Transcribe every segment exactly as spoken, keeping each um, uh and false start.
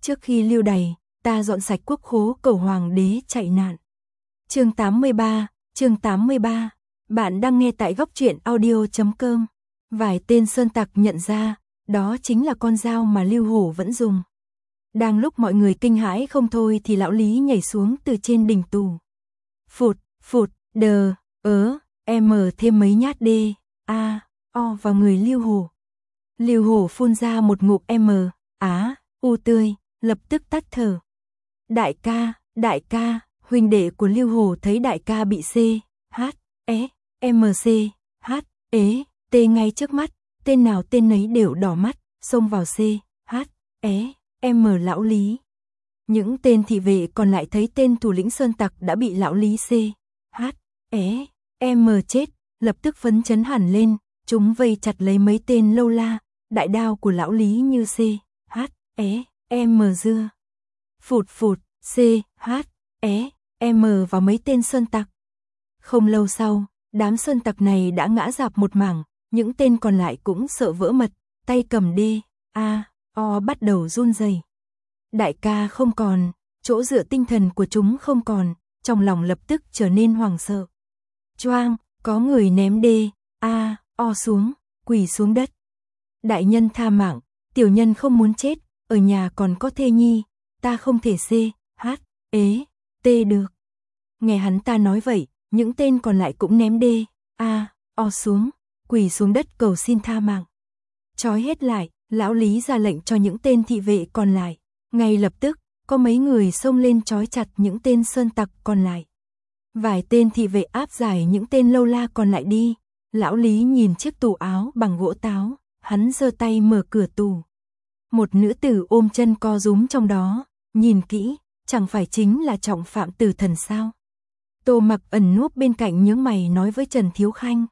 Trước khi lưu đày, ta dọn sạch quốc khố cầu hoàng đế chạy nạn. Chương tám mươi ba, chương tám mươi ba. Bạn đang nghe tại góc truyện audio chấm com. Vài tên sơn tặc nhận ra, đó chính là con dao mà Lưu Hổ vẫn dùng. Đang lúc mọi người kinh hãi không thôi thì lão Lý nhảy xuống từ trên đỉnh tù. Phụt, phụt, đờ, ớ, em thêm mấy nhát đê, a, o vào người Lưu Hổ. Lưu Hổ phun ra một ngụm m, á, u tươi, lập tức tắt thở. Đại ca, đại ca, huynh đệ của Lưu Hổ thấy đại ca bị C, H, E, M C, H, E, T ngay trước mắt, tên nào tên nấy đều đỏ mắt, xông vào C, H, E, M lão Lý. Những tên thị vệ còn lại thấy tên thủ lĩnh sơn tặc đã bị lão Lý C, H, E, M chết, lập tức phấn chấn hẳn lên, chúng vây chặt lấy mấy tên lâu la, đại đao của lão Lý như C, H, E, M dưa. Phụt phụt, C, H, E, M vào mấy tên sơn tặc. Không lâu sau, đám sơn tặc này đã ngã rạp một mảng, những tên còn lại cũng sợ vỡ mật, tay cầm D, A, O bắt đầu run rẩy. Đại ca không còn, chỗ dựa tinh thần của chúng không còn, trong lòng lập tức trở nên hoảng sợ. Choang, có người ném D, A, O xuống, quỳ xuống đất. Đại nhân tha mạng, tiểu nhân không muốn chết, ở nhà còn có thê nhi, ta không thể C, H, E, T được. Nghe hắn ta nói vậy, những tên còn lại cũng ném D, A, O xuống, quỳ xuống đất cầu xin tha mạng. Trói hết lại, lão Lý ra lệnh cho những tên thị vệ còn lại. Ngay lập tức, có mấy người xông lên trói chặt những tên sơn tặc còn lại. Vài tên thị vệ áp giải những tên lâu la còn lại đi. Lão Lý nhìn chiếc tủ áo bằng gỗ táo, hắn giơ tay mở cửa tủ. Một nữ tử ôm chân co rúm trong đó, nhìn kỹ, chẳng phải chính là trọng phạm Tử Thần sao? Tô Mặc ẩn núp bên cạnh nhướng mày nói với Trần Thiếu Khanh.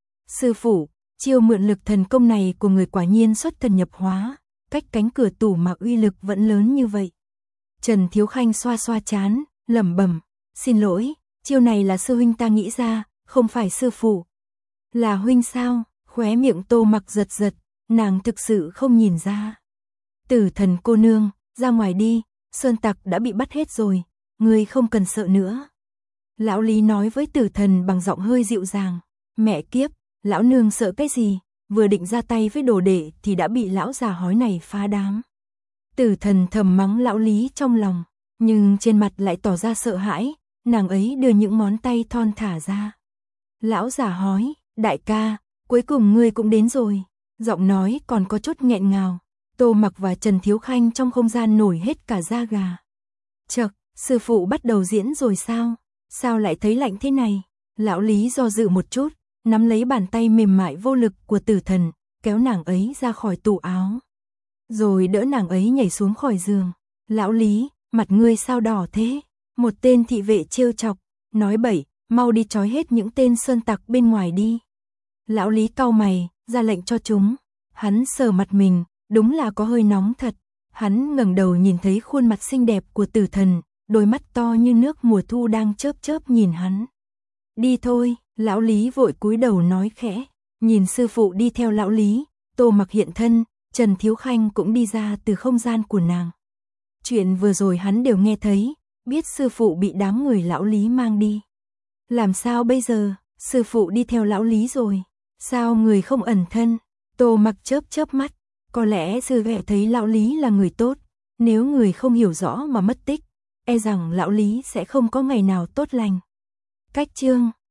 Sư phụ, chiêu mượn lực thần công này của người quả nhiên xuất thần nhập hóa, cách cánh cửa tủ mà uy lực vẫn lớn như vậy. Trần Thiếu Khanh xoa xoa trán, lẩm bẩm, xin lỗi, chiêu này là sư huynh ta nghĩ ra, không phải sư phụ. Là huynh sao? Khóe miệng Tô Mặc giật giật, nàng thực sự không nhìn ra. Tử Thần cô nương, ra ngoài đi, sơn tặc đã bị bắt hết rồi, ngươi không cần sợ nữa. Lão Lý nói với Tử Thần bằng giọng hơi dịu dàng. Mẹ kiếp, lão nương sợ cái gì, vừa định ra tay với đồ đệ thì đã bị lão già hói này phá đám. Tử Thần thầm mắng lão Lý trong lòng, nhưng trên mặt lại tỏ ra sợ hãi, nàng ấy đưa những ngón tay thon thả ra. Lão già hói, đại ca, cuối cùng ngươi cũng đến rồi. Giọng nói còn có chút nghẹn ngào. Tô Mặc và Trần Thiếu Khanh trong không gian nổi hết cả da gà. Chậc, sư phụ bắt đầu diễn rồi sao? Sao lại thấy lạnh thế này? Lão Lý do dự một chút, nắm lấy bàn tay mềm mại vô lực của Tử Thần, kéo nàng ấy ra khỏi tủ áo. Rồi đỡ nàng ấy nhảy xuống khỏi giường. Lão Lý, mặt ngươi sao đỏ thế? Một tên thị vệ trêu chọc, nói bậy, mau đi trói hết những tên sơn tặc bên ngoài đi. Lão Lý cau mày, ra lệnh cho chúng. Hắn sờ mặt mình, đúng là có hơi nóng thật. Hắn ngẩng đầu nhìn thấy khuôn mặt xinh đẹp của Tử Thần, đôi mắt to như nước mùa thu đang chớp chớp nhìn hắn. Đi thôi, lão Lý vội cúi đầu nói khẽ. Nhìn sư phụ đi theo lão Lý, Tô Mặc hiện thân, Trần Thiếu Khanh cũng đi ra từ không gian của nàng. Chuyện vừa rồi hắn đều nghe thấy, biết sư phụ bị đám người lão Lý mang đi. Làm sao bây giờ, sư phụ đi theo lão Lý rồi, sao người không ẩn thân? Tô Mặc chớp chớp mắt, có lẽ sư ghẻ thấy lão Lý là người tốt, nếu người không hiểu rõ mà mất tích, e rằng lão Lý sẽ không có ngày nào tốt lành. Cách chương